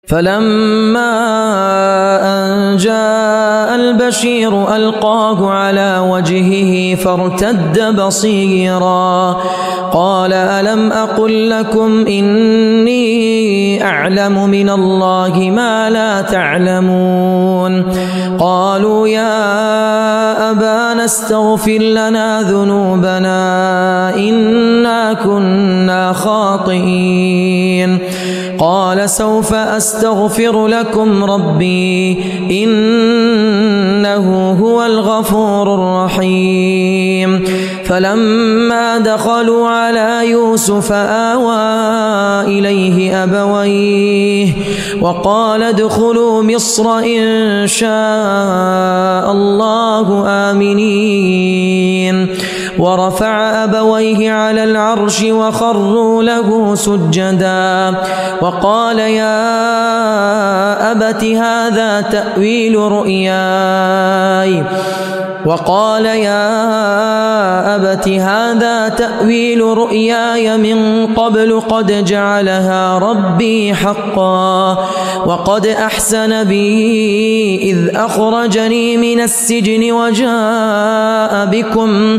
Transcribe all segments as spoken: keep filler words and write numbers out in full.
فلما أن جاء البشير ألقاه على وجهه فارتد بصيرا قال ألم أقل لكم إني أعلم من الله ما لا تعلمون قالوا يا أبانا استغفر لنا ذنوبنا إنا كنا خاطئين قال سوف أستغفر لكم ربي إنه هو الغفور الرحيم فلما دخلوا على يوسف آوى إليه أبويه وقال ادخلوا مصر إن شاء الله آمنين ورفع أبويه على العرش وخروا له سجدا وقال يا أبت هذا تأويل رؤياي وقال يا أبت هذا تأويل رؤياي من قبل قد جعلها ربي حقا وقد أحسن بي إذ أخرجني من السجن وجاء بكم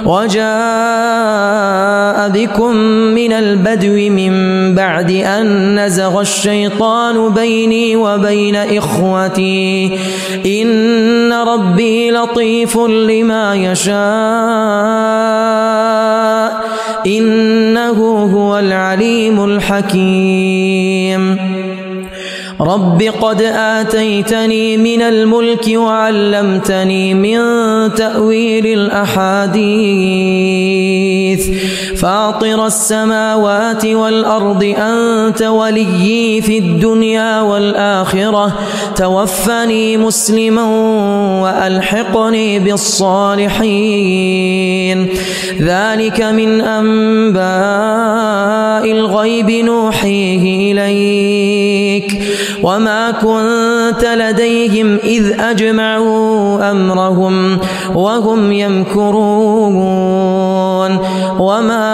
وجاء بكم من البدو من بعد أن نزغ الشيطان بيني وبين إخوتي إن ربي لطيف لما يشاء إنه هو العليم الحكيم رب قد آتيتني من الملك وعلمتني من تأويل الأحاديث فاطر السماوات والأرض أنت وليي في الدنيا والآخرة توفني مسلما وألحقني بالصالحين ذلك من أنباء الغيب نوحيه إليك وما كنت لديهم إذ أجمعوا أمرهم وهم يمكرون وما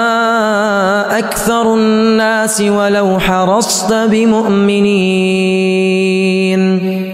أكثر الناس ولو حرصت بمؤمنين